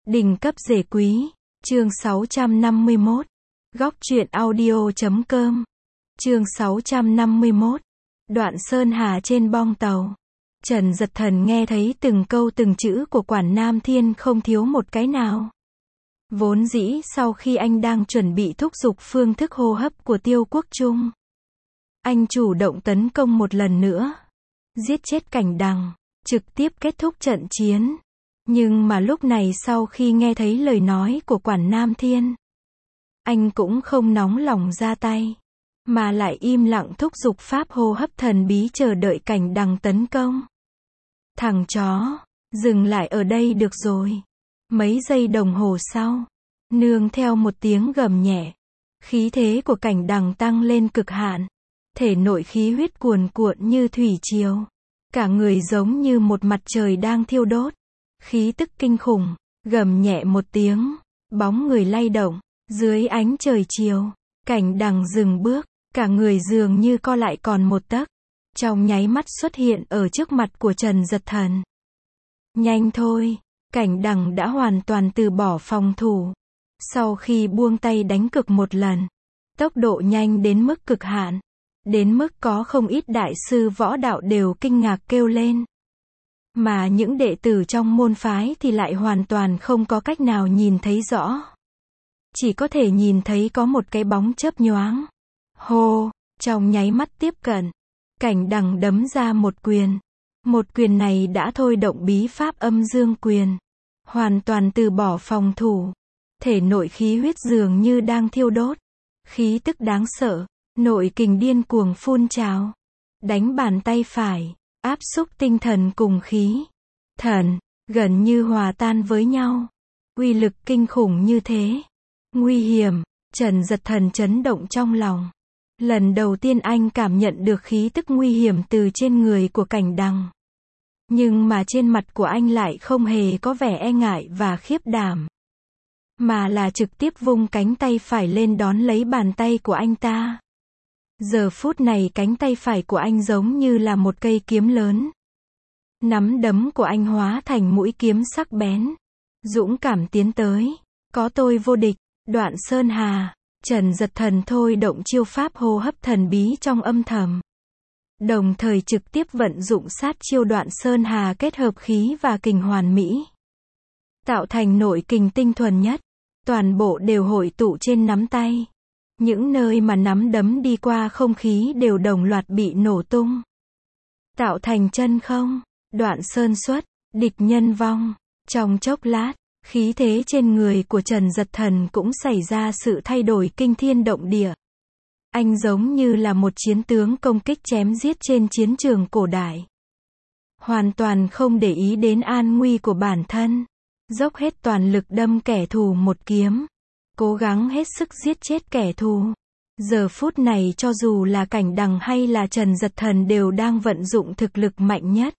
Đỉnh cấp rể quý, chương 651. Góc truyện audio.com. Chương 651. Đoạn Sơn Hà trên bong tàu. Trần Dật Thần nghe thấy từng câu từng chữ của Quản Nam Thiên không thiếu một cái nào. Vốn dĩ sau khi anh đang chuẩn bị thúc giục phương thức hô hấp của Tiêu Quốc Trung, anh chủ động tấn công một lần nữa, giết chết Cảnh Đằng, trực tiếp kết thúc trận chiến. Nhưng mà lúc này sau khi nghe thấy lời nói của Quản Nam Thiên, anh cũng không nóng lòng ra tay, mà lại im lặng thúc giục pháp hô hấp thần bí chờ đợi Cảnh Đằng tấn công. Thằng chó, dừng lại ở đây được rồi. Mấy giây đồng hồ sau, nương theo một tiếng gầm nhẹ, khí thế của Cảnh Đằng tăng lên cực hạn, thể nội khí huyết cuồn cuộn như thủy triều, cả người giống như một mặt trời đang thiêu đốt, khí tức kinh khủng, gầm nhẹ một tiếng, bóng người lay động, dưới ánh trời chiều, Cảnh Đằng dừng bước, cả người dường như co lại còn một tấc, trong nháy mắt xuất hiện ở trước mặt của Trần Dật Thần. Nhanh thôi, Cảnh Đằng đã hoàn toàn từ bỏ phòng thủ. Sau khi buông tay đánh cực một lần, tốc độ nhanh đến mức cực hạn, đến mức có không ít đại sư võ đạo đều kinh ngạc kêu lên. Mà những đệ tử trong môn phái thì lại hoàn toàn không có cách nào nhìn thấy rõ. Chỉ có thể nhìn thấy có một cái bóng chớp nhoáng. Hô, trong nháy mắt tiếp cận, Cảnh Đằng đấm ra một quyền. Một quyền này đã thôi động bí pháp âm dương quyền, hoàn toàn từ bỏ phòng thủ. Thể nội khí huyết dường như đang thiêu đốt, khí tức đáng sợ, nội kình điên cuồng phun trào. Đánh bàn tay phải, áp xúc tinh thần cùng khí thần, gần như hòa tan với nhau. Uy lực kinh khủng như thế. Nguy hiểm, Trần Dật Thần chấn động trong lòng. Lần đầu tiên anh cảm nhận được khí tức nguy hiểm từ trên người của Cảnh Đằng. Nhưng mà trên mặt của anh lại không hề có vẻ e ngại và khiếp đảm, mà là trực tiếp vung cánh tay phải lên đón lấy bàn tay của anh ta. Giờ phút này cánh tay phải của anh giống như là một cây kiếm lớn. Nắm đấm của anh hóa thành mũi kiếm sắc bén. Dũng cảm tiến tới. Có tôi vô địch. Đoạn Sơn Hà. Trần Dật Thần thôi động chiêu pháp hô hấp thần bí trong âm thầm, đồng thời trực tiếp vận dụng sát chiêu Đoạn Sơn Hà kết hợp khí và kình hoàn mỹ, tạo thành nội kình tinh thuần nhất. Toàn bộ đều hội tụ trên nắm tay. Những nơi mà nắm đấm đi qua không khí đều đồng loạt bị nổ tung, tạo thành chân không. Đoạn sơn xuất, địch nhân vong. Trong chốc lát, khí thế trên người của Trần Dật Thần cũng xảy ra sự thay đổi kinh thiên động địa. Anh giống như là một chiến tướng công kích chém giết trên chiến trường cổ đại, hoàn toàn không để ý đến an nguy của bản thân, dốc hết toàn lực đâm kẻ thù một kiếm, cố gắng hết sức giết chết kẻ thù. Giờ phút này cho dù là Cảnh Đằng hay là Trần Dật Thần đều đang vận dụng thực lực mạnh nhất.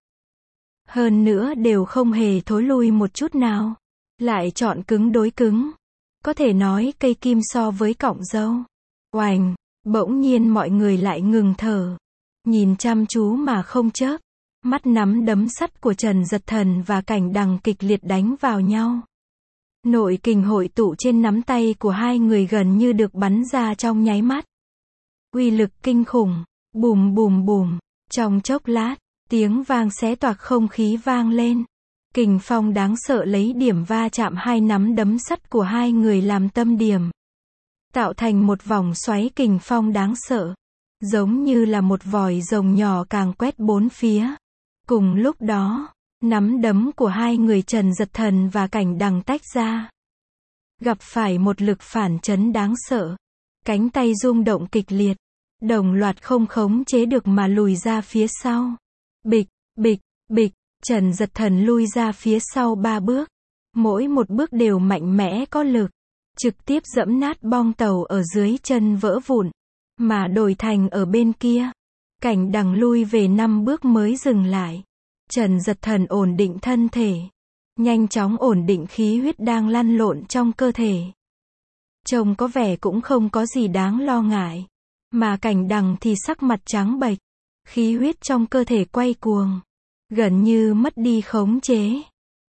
Hơn nữa đều không hề thối lui một chút nào, lại chọn cứng đối cứng. Có thể nói cây kim so với cọng dâu. Oành, bỗng nhiên mọi người lại ngừng thở, nhìn chăm chú mà không chớp. Mắt nắm đấm sắt của Trần Dật Thần và Cảnh Đằng kịch liệt đánh vào nhau. Nội kình hội tụ trên nắm tay của hai người gần như được bắn ra trong nháy mắt. Uy lực kinh khủng, bùm bùm bùm. Trong chốc lát, tiếng vang xé toạc không khí vang lên. Kình phong đáng sợ lấy điểm va chạm hai nắm đấm sắt của hai người làm tâm điểm, tạo thành một vòng xoáy kình phong đáng sợ, giống như là một vòi rồng nhỏ càng quét bốn phía. Cùng lúc đó, nắm đấm của hai người Trần Dật Thần và Cảnh Đằng tách ra, gặp phải một lực phản chấn đáng sợ. Cánh tay rung động kịch liệt, đồng loạt không khống chế được mà lùi ra phía sau. Bịch, bịch, bịch, Trần Dật Thần lui ra phía sau 3 bước. Mỗi một bước đều mạnh mẽ có lực, trực tiếp giẫm nát bong tàu ở dưới chân vỡ vụn, mà đổi thành ở bên kia. Cảnh Đằng lui về 5 bước mới dừng lại. Trần Dật Thần ổn định thân thể, nhanh chóng ổn định khí huyết đang lăn lộn trong cơ thể. Trông có vẻ cũng không có gì đáng lo ngại, mà Cảnh Đằng thì sắc mặt trắng bệch, khí huyết trong cơ thể quay cuồng, gần như mất đi khống chế.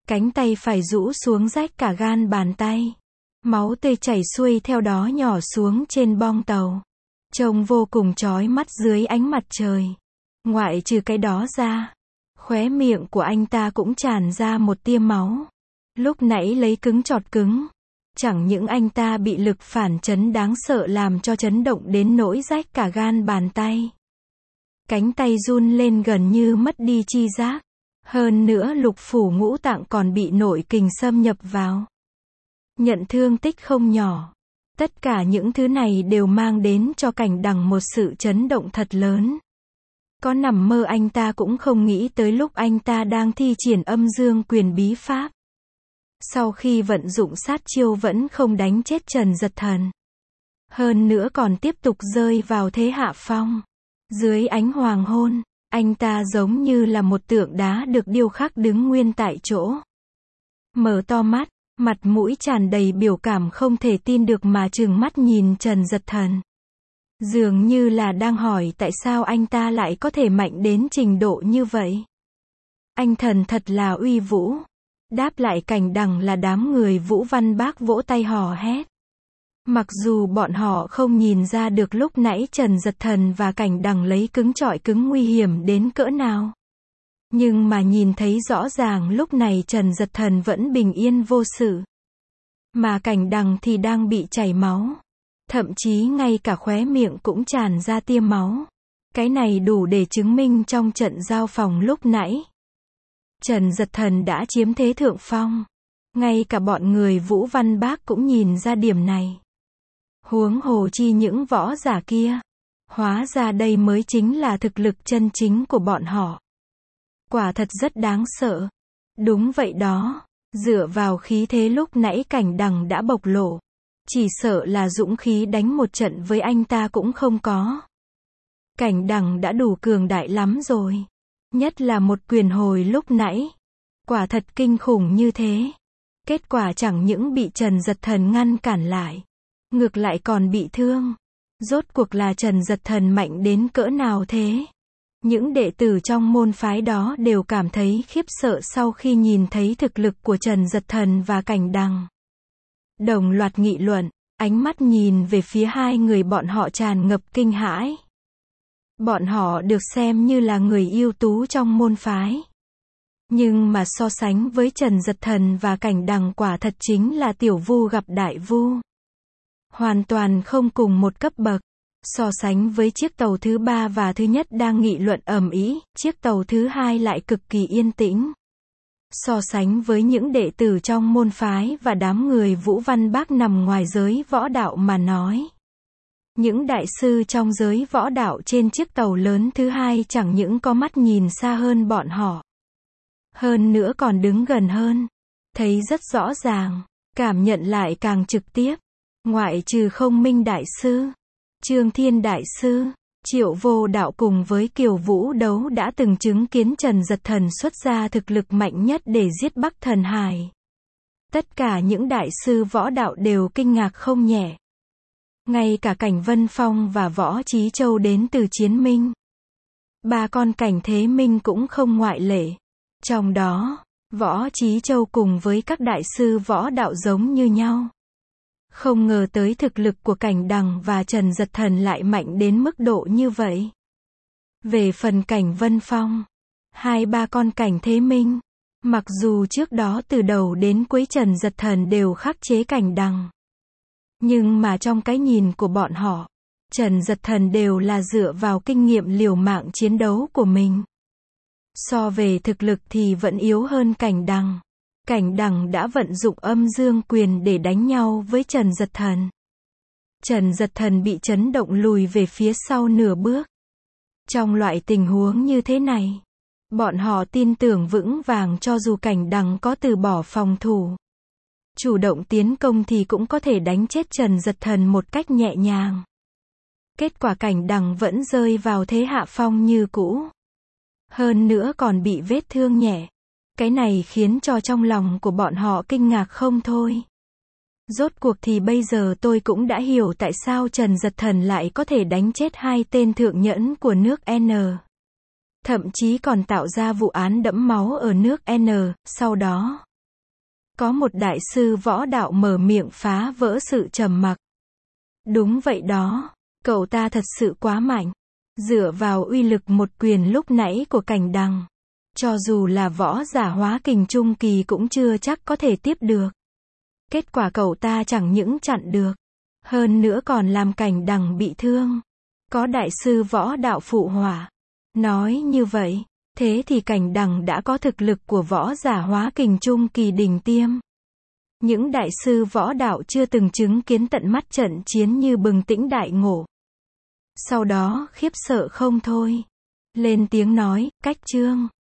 Cánh tay phải rũ xuống rách cả gan bàn tay. Máu tươi chảy xuôi theo đó nhỏ xuống trên bong tàu. Trông vô cùng chói mắt dưới ánh mặt trời. Ngoại trừ cái đó ra, khóe miệng của anh ta cũng tràn ra một tia máu. Lúc nãy lấy cứng chọt cứng. Chẳng những anh ta bị lực phản chấn đáng sợ làm cho chấn động đến nỗi rách cả gan bàn tay. Cánh tay run lên gần như mất đi chi giác. Hơn nữa lục phủ ngũ tạng còn bị nội kình xâm nhập vào. Nhận thương tích không nhỏ. Tất cả những thứ này đều mang đến cho Cảnh Đằng một sự chấn động thật lớn. Có nằm mơ anh ta cũng không nghĩ tới lúc anh ta đang thi triển âm dương quyền bí pháp. Sau khi vận dụng sát chiêu vẫn không đánh chết Trần Giật Thần. Hơn nữa còn tiếp tục rơi vào thế hạ phong. Dưới ánh hoàng hôn, anh ta giống như là một tượng đá được điêu khắc đứng nguyên tại chỗ. Mở to mắt, mặt mũi tràn đầy biểu cảm không thể tin được mà trừng mắt nhìn Trần Giật Thần. Dường như là đang hỏi tại sao anh ta lại có thể mạnh đến trình độ như vậy. Anh thần thật là uy vũ. Đáp lại Cảnh Đằng là đám người Vũ Văn Bác vỗ tay hò hét. Mặc dù bọn họ không nhìn ra được lúc nãy Trần Giật Thần và Cảnh Đằng lấy cứng chọi cứng nguy hiểm đến cỡ nào. Nhưng mà nhìn thấy rõ ràng lúc này Trần Giật Thần vẫn bình yên vô sự. Mà Cảnh Đằng thì đang bị chảy máu. Thậm chí ngay cả khóe miệng cũng tràn ra tia máu. Cái này đủ để chứng minh trong trận giao phòng lúc nãy. Trần Giật Thần đã chiếm thế thượng phong. Ngay cả bọn người Vũ Văn Bác cũng nhìn ra điểm này. Huống hồ chi những võ giả kia. Hóa ra đây mới chính là thực lực chân chính của bọn họ. Quả thật rất đáng sợ. Đúng vậy đó. Dựa vào khí thế lúc nãy Cảnh Đằng đã bộc lộ. Chỉ sợ là dũng khí đánh một trận với anh ta cũng không có. Cảnh Đằng đã đủ cường đại lắm rồi. Nhất là một quyền hồi lúc nãy. Quả thật kinh khủng như thế. Kết quả chẳng những bị Trần Giật Thần ngăn cản lại. Ngược lại còn bị thương. Rốt cuộc là Trần Giật Thần mạnh đến cỡ nào thế? Những đệ tử trong môn phái đó đều cảm thấy khiếp sợ sau khi nhìn thấy thực lực của Trần Giật Thần và Cảnh Đằng. Đồng loạt nghị luận, ánh mắt nhìn về phía hai người bọn họ tràn ngập kinh hãi. Bọn họ được xem như là người ưu tú trong môn phái. Nhưng mà so sánh với Trần Giật Thần và Cảnh Đằng quả thật chính là tiểu vu gặp đại vu. Hoàn toàn không cùng một cấp bậc. So sánh với chiếc tàu thứ ba và thứ nhất đang nghị luận ầm ĩ, chiếc tàu thứ hai lại cực kỳ yên tĩnh. So sánh với những đệ tử trong môn phái và đám người Vũ Văn Bác nằm ngoài giới võ đạo mà nói. Những đại sư trong giới võ đạo trên chiếc tàu lớn thứ hai chẳng những có mắt nhìn xa hơn bọn họ. Hơn nữa còn đứng gần hơn. Thấy rất rõ ràng. Cảm nhận lại càng trực tiếp. Ngoại trừ Không Minh Đại Sư, Trương Thiên Đại Sư, Triệu Vô Đạo cùng với Kiều Vũ Đấu đã từng chứng kiến Trần Giật Thần xuất ra thực lực mạnh nhất để giết Bắc Thần Hải. Tất cả những đại sư võ đạo đều kinh ngạc không nhẹ. Ngay cả Cảnh Vân Phong và Võ Chí Châu đến từ Chiến Minh. Ba con Cảnh Thế Minh cũng không ngoại lệ. Trong đó, Võ Chí Châu cùng với các đại sư võ đạo giống như nhau. Không ngờ tới thực lực của Cảnh Đằng và Trần Giật Thần lại mạnh đến mức độ như vậy. Về phần Cảnh Vân Phong, hai ba con Cảnh Thế Minh, mặc dù trước đó từ đầu đến cuối Trần Giật Thần đều khắc chế Cảnh Đằng. Nhưng mà trong cái nhìn của bọn họ, Trần Giật Thần đều là dựa vào kinh nghiệm liều mạng chiến đấu của mình. So về thực lực thì vẫn yếu hơn Cảnh Đằng. Cảnh Đằng đã vận dụng âm dương quyền để đánh nhau với Trần Giật Thần. Trần Giật Thần bị chấn động lùi về phía sau nửa bước. Trong loại tình huống như thế này, bọn họ tin tưởng vững vàng cho dù Cảnh Đằng có từ bỏ phòng thủ, chủ động tiến công thì cũng có thể đánh chết Trần Giật Thần một cách nhẹ nhàng. Kết quả Cảnh Đằng vẫn rơi vào thế hạ phong như cũ. Hơn nữa còn bị vết thương nhẹ. Cái này khiến cho trong lòng của bọn họ kinh ngạc không thôi. Rốt cuộc thì bây giờ tôi cũng đã hiểu tại sao Trần Giật Thần lại có thể đánh chết hai tên thượng nhẫn của nước N. Thậm chí còn tạo ra vụ án đẫm máu ở nước N, sau đó Có một đại sư võ đạo mở miệng phá vỡ sự trầm mặc. Đúng vậy đó, cậu ta thật sự quá mạnh. Dựa vào uy lực một quyền lúc nãy của Cảnh Đằng, cho dù là võ giả hóa kình trung kỳ cũng chưa chắc có thể tiếp được. Kết quả cậu ta chẳng những chặn được, hơn nữa còn làm Cảnh Đằng bị thương. Có đại sư võ đạo phụ họa. Nói như vậy, thế thì Cảnh Đằng đã có thực lực của võ giả hóa kình trung kỳ đỉnh tiêm. Những đại sư võ đạo chưa từng chứng kiến tận mắt trận chiến như bừng tỉnh đại ngộ. Sau đó khiếp sợ không thôi. Lên tiếng nói, Cách Trương,